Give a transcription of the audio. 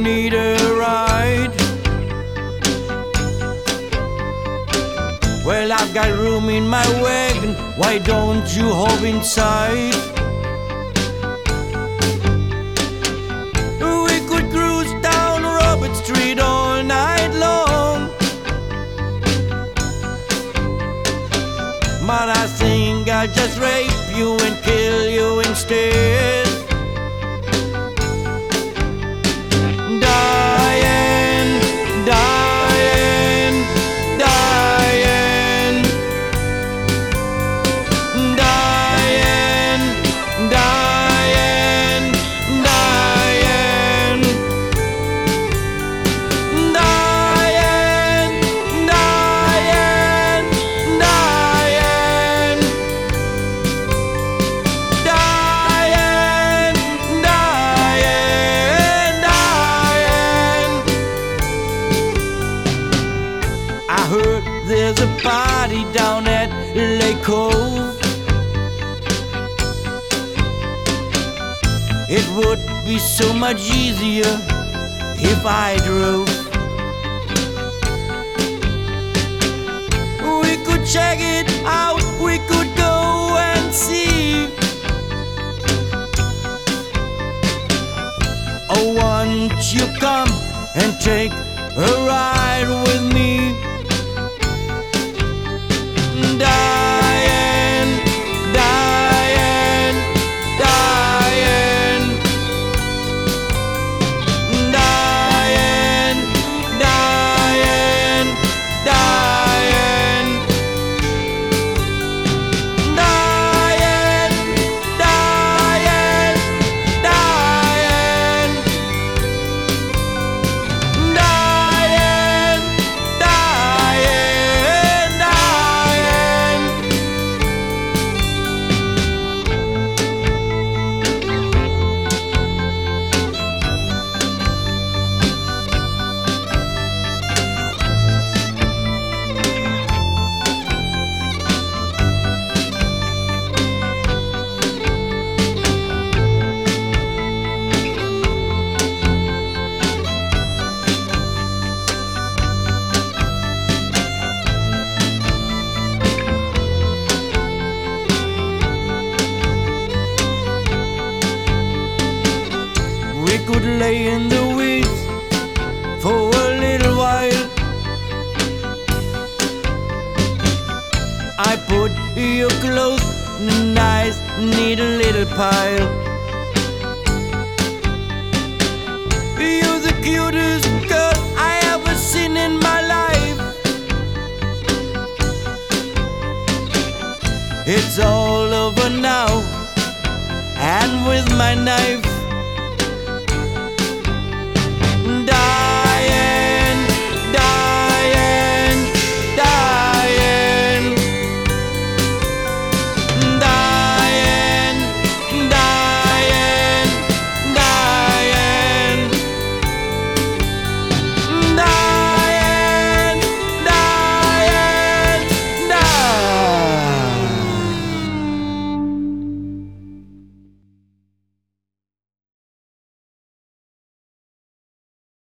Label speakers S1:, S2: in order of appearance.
S1: need a ride? Well, I've got room in my wagon, why don't you hop inside? We could cruise down Robert Street all night long, but I think I'll just rape you and kill you instead. Diane, Diane, Diane, Diane, Diane, Diane, Diane, Diane, Diane, Diane, Diane, Diane. I heard there's a party down at Lake Cove. It would be so much easier if I drove. We could check it out, we could go and see. Oh, won't you come and take a ride with me? Diane, Diane, Diane, Diane, Diane, Diane, Diane, Diane, Diane, Diane, Diane, Diane. We could lay in the weeds for a little while. I put your clothes in a nice, neat little pile. You're the cutest girl I ever seen in my life. It's all over now, and with my knife